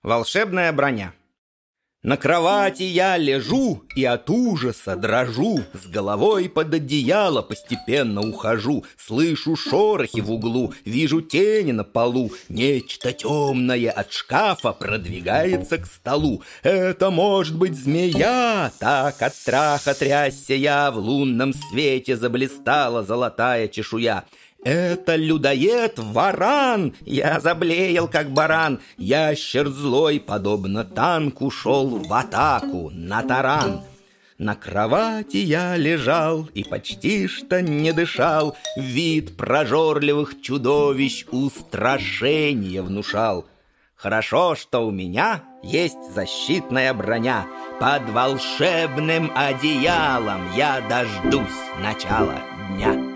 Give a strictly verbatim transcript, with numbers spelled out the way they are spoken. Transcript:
Волшебная броня. На кровати я лежу и от ужаса дрожу, с головой под одеяло постепенно ухожу, слышу шорохи в углу, вижу тени на полу, нечто темное от шкафа продвигается к столу. Это может быть змея, так от страха трясся я, в лунном свете заблистала золотая чешуя. Это людоед-варан, я заблеял, как баран. Ящер злой, подобно танку, шел в атаку на таран. На кровати я лежал и почти что не дышал. Вид прожорливых чудовищ устрашение внушал. Хорошо, что у меня есть защитная броня. Под волшебным одеялом я дождусь начала дня.